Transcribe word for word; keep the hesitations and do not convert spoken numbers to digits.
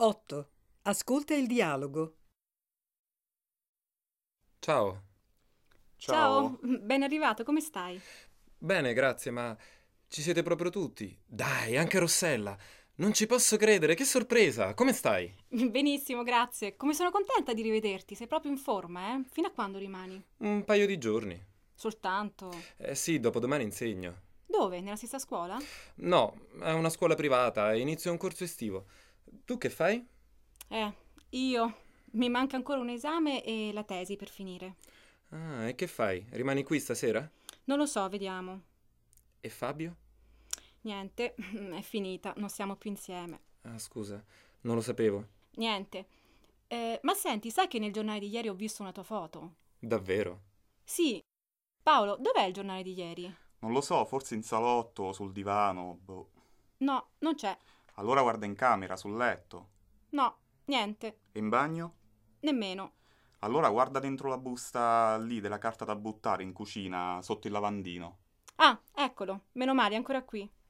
otto. Ascolta il dialogo. Ciao. Ciao, ben arrivato, come stai? Bene, grazie, ma ci siete proprio tutti? Dai, anche Rossella. Non ci posso credere, che sorpresa! Come stai? Benissimo, grazie. Come sono contenta di rivederti, sei proprio in forma, eh? Fino a quando rimani? Un paio di giorni. Soltanto. Eh sì, dopodomani insegno. Dove? Nella stessa scuola? No, è una scuola privata e inizio un corso estivo. Tu che fai? Eh, io. Mi manca ancora un esame e la tesi per finire. Ah, e che fai? Rimani qui stasera? Non lo so, vediamo. E Fabio? Niente, è finita, non siamo più insieme. Ah, scusa, non lo sapevo. Niente. Eh, ma senti, sai che nel giornale di ieri ho visto una tua foto? Davvero? Sì. Paolo, dov'è il giornale di ieri? Non lo so, forse in salotto, sul divano, boh. No, non c'è. Allora guarda in camera, sul letto. No, niente. E in bagno? Nemmeno. Allora guarda dentro la busta lì della carta da buttare in cucina, sotto il lavandino. Ah, eccolo. Meno male, è ancora qui.